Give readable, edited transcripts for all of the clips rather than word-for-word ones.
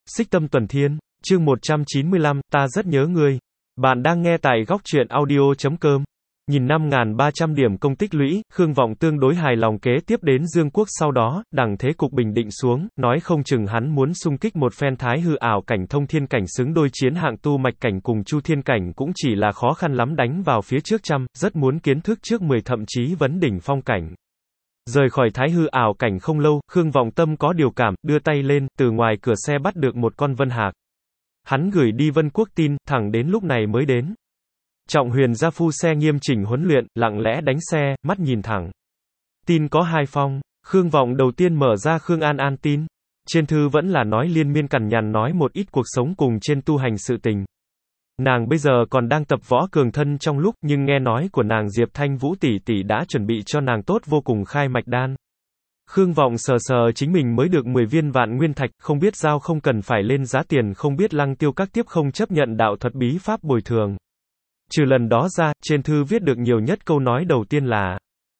Xích Tâm Tuần Thiên, chương 195, ta rất nhớ ngươi. Bạn đang nghe tại góc truyện audio.com. Nhìn 5.300 điểm công tích lũy, Khương Vọng tương đối hài lòng kế tiếp đến Dương Quốc sau đó, đằng thế cục bình định xuống, nói không chừng hắn muốn xung kích một phen thái hư ảo cảnh thông thiên cảnh xứng đôi chiến hạng tu mạch cảnh cùng chu thiên cảnh cũng chỉ là khó khăn lắm đánh vào phía trước trăm, rất muốn kiến thức trước 10 thậm chí vấn đỉnh phong cảnh. Rời khỏi thái hư ảo cảnh không lâu, Khương Vọng tâm có điều cảm, đưa tay lên, từ ngoài cửa xe bắt được một con vân hạc. Hắn gửi đi Vân Quốc tin, thẳng đến lúc này mới đến. Trọng Huyền ra phu xe nghiêm chỉnh huấn luyện, lặng lẽ đánh xe, mắt nhìn thẳng. Tin có 2 phong, Khương Vọng đầu tiên mở ra Khương An An tin. Trên thư vẫn là nói liên miên cằn nhằn nói một ít cuộc sống cùng trên tu hành sự tình. Nàng bây giờ còn đang tập võ cường thân trong lúc, nhưng nghe nói của nàng Diệp Thanh Vũ tỷ tỷ đã chuẩn bị cho nàng tốt vô cùng khai mạch đan. Khương Vọng sờ sờ chính mình mới được 10 viên vạn nguyên thạch, không biết giao không cần phải lên giá tiền, không biết Lăng Tiêu các tiếp không chấp nhận đạo thuật bí pháp bồi thường. Trừ lần đó ra, trên thư viết được nhiều nhất câu nói đầu tiên là: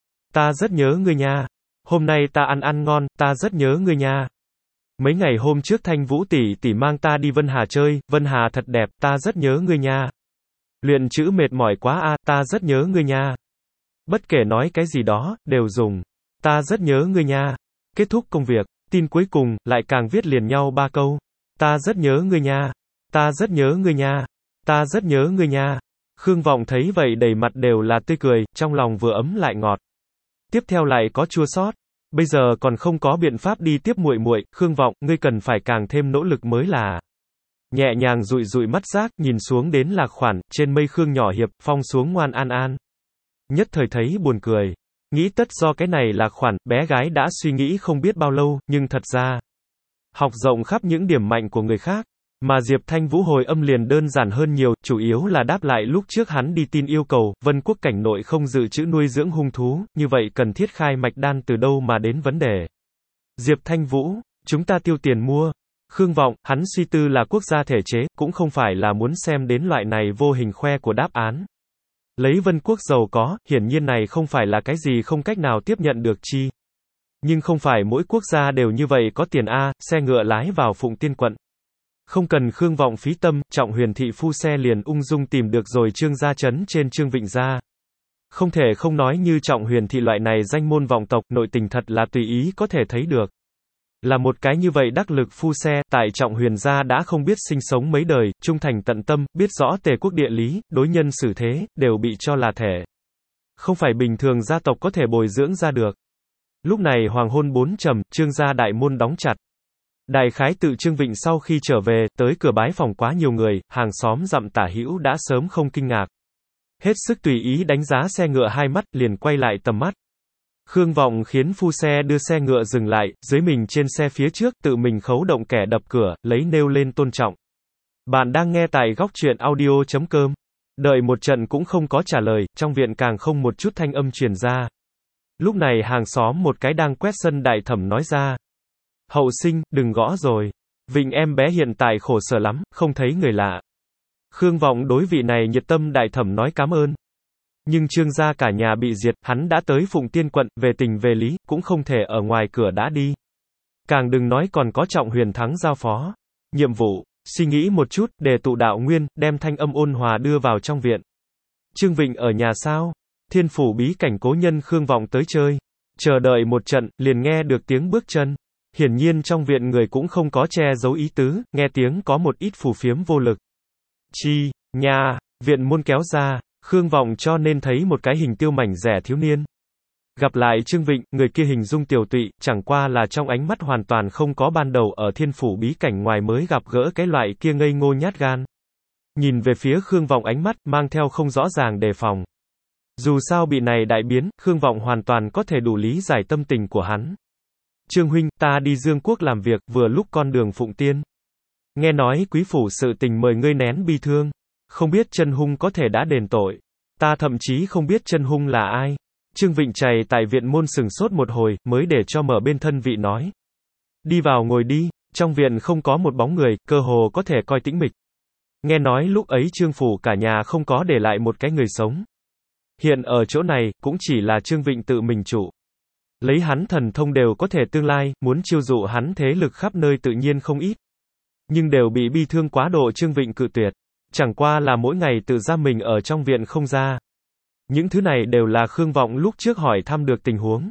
ta rất nhớ ngươi nha. Hôm nay ta ăn ngon, ta rất nhớ ngươi nha. Mấy ngày hôm trước Thanh Vũ tỷ tỷ mang ta đi Vân Hà chơi, Vân Hà thật đẹp, ta rất nhớ ngươi nha. Luyện chữ mệt mỏi quá a, ta rất nhớ ngươi nha. Bất kể nói cái gì đó, đều dùng ta rất nhớ ngươi nha. Kết thúc công việc, tin cuối cùng, lại càng viết liền nhau 3 câu. Ta rất nhớ ngươi nha. Ta rất nhớ ngươi nha. Ta rất nhớ ngươi nha. Khương Vọng thấy vậy đầy mặt đều là tươi cười, trong lòng vừa ấm lại ngọt. Tiếp theo lại có chua xót. Bây giờ còn không có biện pháp đi tiếp muội muội, Khương Vọng, ngươi cần phải càng thêm nỗ lực mới là. Nhẹ nhàng dụi dụi mắt giác, nhìn xuống đến Lạc Khoản, trên mây Khương nhỏ hiệp, phong xuống ngoan an an. Nhất thời thấy buồn cười. Nghĩ tất do cái này Lạc Khoản, bé gái đã suy nghĩ không biết bao lâu, nhưng thật ra học rộng khắp những điểm mạnh của người khác. Mà Diệp Thanh Vũ hồi âm liền đơn giản hơn nhiều, chủ yếu là đáp lại lúc trước hắn đi tin yêu cầu, Vân Quốc cảnh nội không dự trữ nuôi dưỡng hung thú, như vậy cần thiết khai mạch đan từ đâu mà đến vấn đề. Diệp Thanh Vũ, chúng ta tiêu tiền mua. Khương Vọng, hắn suy tư là quốc gia thể chế, cũng không phải là muốn xem đến loại này vô hình khoe của đáp án. Lấy Vân Quốc giàu có, hiển nhiên này không phải là cái gì không cách nào tiếp nhận được chi. Nhưng không phải mỗi quốc gia đều như vậy có tiền a, xe ngựa lái vào Phụng Tiên quận. Không cần Khương Vọng phí tâm, Trọng Huyền thị phu xe liền ung dung tìm được rồi Trương gia trấn trên Trương Vịnh gia. Không thể không nói như Trọng Huyền thị loại này danh môn vọng tộc, nội tình thật là tùy ý có thể thấy được. Là một cái như vậy đắc lực phu xe, tại Trọng Huyền gia đã không biết sinh sống mấy đời, trung thành tận tâm, biết rõ Tề quốc địa lý, đối nhân xử thế, đều bị cho là thể. Không phải bình thường gia tộc có thể bồi dưỡng ra được. Lúc này hoàng hôn 4 trầm, Trương gia đại môn đóng chặt. Đại khái tự Trương Vịnh sau khi trở về, tới cửa bái phòng quá nhiều người, hàng xóm dặm tả hữu đã sớm không kinh ngạc. Hết sức tùy ý đánh giá xe ngựa 2 mắt, liền quay lại tầm mắt. Khương Vọng khiến phu xe đưa xe ngựa dừng lại, dưới mình trên xe phía trước, tự mình khấu động kẻ đập cửa, lấy nêu lên tôn trọng. Bạn đang nghe tại góc truyện audio.com. Đợi một trận cũng không có trả lời, trong viện càng không một chút thanh âm truyền ra. Lúc này hàng xóm một cái đang quét sân đại thẩm nói ra: Hậu sinh, đừng gõ rồi. Vịnh em bé hiện tại khổ sở lắm, không thấy người lạ. Khương Vọng đối vị này nhiệt tâm đại thẩm nói cảm ơn. Nhưng Trương gia cả nhà bị diệt, hắn đã tới Phụng Tiên quận, về tình về lý, cũng không thể ở ngoài cửa đã đi. Càng đừng nói còn có Trọng Huyền thắng giao phó. Nhiệm vụ, suy nghĩ một chút, để tụ đạo nguyên, đem thanh âm ôn hòa đưa vào trong viện. Trương Vịnh ở nhà sao? Thiên phủ bí cảnh cố nhân Khương Vọng tới chơi. Chờ đợi một trận, liền nghe được tiếng bước chân. Hiển nhiên trong viện người cũng không có che giấu ý tứ, nghe tiếng có một ít phù phiếm vô lực. Chi, nhà, viện môn kéo ra, Khương Vọng cho nên thấy một cái hình tiêu mảnh rẻ thiếu niên. Gặp lại Trương Vịnh, người kia hình dung tiểu tụy, chẳng qua là trong ánh mắt hoàn toàn không có ban đầu ở thiên phủ bí cảnh ngoài mới gặp gỡ cái loại kia ngây ngô nhát gan. Nhìn về phía Khương Vọng ánh mắt, mang theo không rõ ràng đề phòng. Dù sao bị này đại biến, Khương Vọng hoàn toàn có thể đủ lý giải tâm tình của hắn. Trương huynh, ta đi Dương Quốc làm việc, vừa lúc con đường Phụng Tiên. Nghe nói quý phủ sự tình mời ngươi nén bi thương. Không biết chân hung có thể đã đền tội. Ta thậm chí không biết chân hung là ai. Trương Vịnh chày tại viện môn sừng sốt một hồi, mới để cho mở bên thân vị nói. Đi vào ngồi đi, trong viện không có một bóng người, cơ hồ có thể coi tĩnh mịch. Nghe nói lúc ấy Trương phủ cả nhà không có để lại một cái người sống. Hiện ở chỗ này, cũng chỉ là Trương Vịnh tự mình chủ. Lấy hắn thần thông đều có thể tương lai, muốn chiêu dụ hắn thế lực khắp nơi tự nhiên không ít. nhưng đều bị bi thương quá độ Trương Vịnh cự tuyệt. Chẳng qua là mỗi ngày tự giam mình ở trong viện không ra. Những thứ này đều là Khương Vọng lúc trước hỏi thăm được tình huống.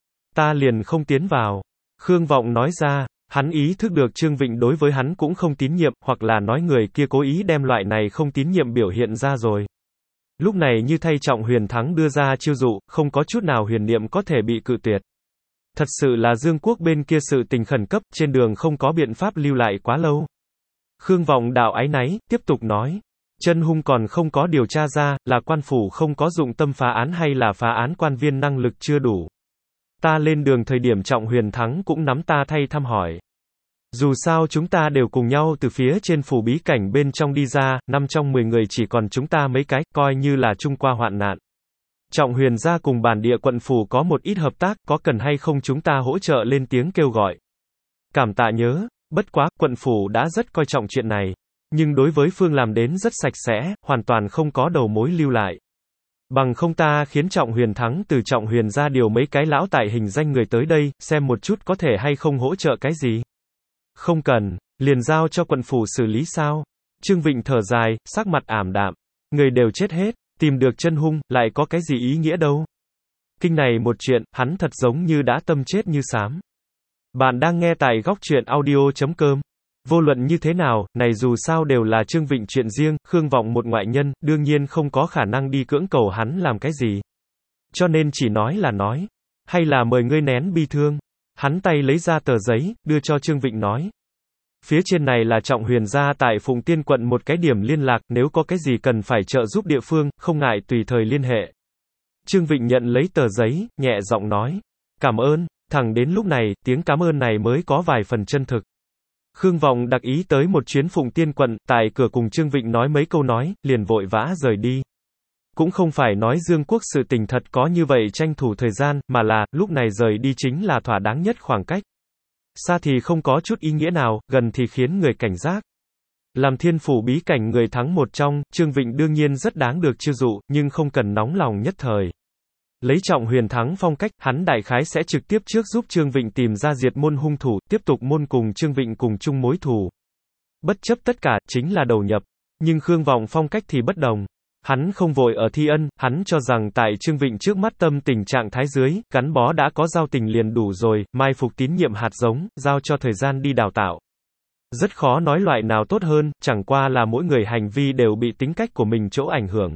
Ta liền không tiến vào. Khương Vọng nói ra, hắn ý thức được Trương Vịnh đối với hắn cũng không tín nhiệm, hoặc là nói người kia cố ý đem loại này không tín nhiệm biểu hiện ra rồi. Lúc này như thay Trọng Huyền Thắng đưa ra chiêu dụ, không có chút nào huyền niệm có thể bị cự tuyệt. Thật sự là Dương Quốc bên kia sự tình khẩn cấp, trên đường không có biện pháp lưu lại quá lâu. Khương Vọng đạo áy náy, tiếp tục nói. Chân hung còn không có điều tra ra, là quan phủ không có dụng tâm phá án hay là phá án quan viên năng lực chưa đủ. Ta lên đường thời điểm Trọng Huyền Thắng cũng nắm ta thay thăm hỏi. Dù sao chúng ta đều cùng nhau từ phía trên phủ bí cảnh bên trong đi ra, 5 trong 10 người chỉ còn chúng ta mấy cái, coi như là chung qua hoạn nạn. Trọng Huyền gia cùng bản địa quận phủ có một ít hợp tác, có cần hay không chúng ta hỗ trợ lên tiếng kêu gọi. Cảm tạ nhớ, bất quá, quận phủ đã rất coi trọng chuyện này. Nhưng đối với phương làm đến rất sạch sẽ, hoàn toàn không có đầu mối lưu lại. Bằng không ta khiến Trọng Huyền Thắng từ Trọng Huyền ra điều mấy cái lão tại hình danh người tới đây, xem một chút có thể hay không hỗ trợ cái gì. Không cần, liền giao cho quận phủ xử lý sao. Trương Vịnh thở dài, sắc mặt ảm đạm. Người đều chết hết, tìm được chân hung, lại có cái gì ý nghĩa đâu. Kinh này một chuyện, hắn thật giống như đã tâm chết như xám. Bạn đang nghe tại góc truyện audio.com. Vô luận như thế nào, này dù sao đều là Trương Vịnh chuyện riêng, Khương Vọng một ngoại nhân, đương nhiên không có khả năng đi cưỡng cầu hắn làm cái gì. Cho nên chỉ nói là nói. Hay là mời ngươi nén bi thương. Hắn tay lấy ra tờ giấy, đưa cho Trương Vịnh nói. Phía trên này là Trọng Huyền gia tại Phụng Tiên quận một cái điểm liên lạc, nếu có cái gì cần phải trợ giúp địa phương, không ngại tùy thời liên hệ. Trương Vịnh nhận lấy tờ giấy, nhẹ giọng nói. Cảm ơn, thẳng đến lúc này, tiếng cảm ơn này mới có vài phần chân thực. Khương Vọng đặc ý tới một chuyến Phụng Tiên quận, tại cửa cùng Trương Vịnh nói mấy câu nói, liền vội vã rời đi. Cũng không phải nói Dương Quốc sự tình thật có như vậy tranh thủ thời gian, mà là, lúc này rời đi chính là thỏa đáng nhất khoảng cách. Xa thì không có chút ý nghĩa nào, gần thì khiến người cảnh giác. Làm thiên phủ bí cảnh người thắng một trong, Trương Vịnh đương nhiên rất đáng được chiêu dụ, nhưng không cần nóng lòng nhất thời. Lấy Trọng Huyền Thắng phong cách, hắn đại khái sẽ trực tiếp trước giúp Trương Vịnh tìm ra diệt môn hung thủ, tiếp tục môn cùng Trương Vịnh cùng chung mối thù. Bất chấp tất cả, chính là đầu nhập. Nhưng Khương Vọng phong cách thì bất đồng. Hắn không vội ở thi ân, hắn cho rằng tại Trương Vịnh trước mắt tâm tình trạng thái dưới, gắn bó đã có giao tình liền đủ rồi, mai phục tín nhiệm hạt giống, giao cho thời gian đi đào tạo. Rất khó nói loại nào tốt hơn, chẳng qua là mỗi người hành vi đều bị tính cách của mình chỗ ảnh hưởng.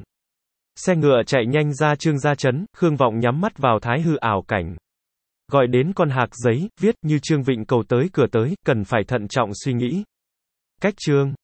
Xe ngựa chạy nhanh ra Trương gia trấn, Khương Vọng nhắm mắt vào thái hư ảo cảnh. Gọi đến con hạc giấy, viết như Trương Vịnh cầu tới cửa tới, cần phải thận trọng suy nghĩ. Cách chương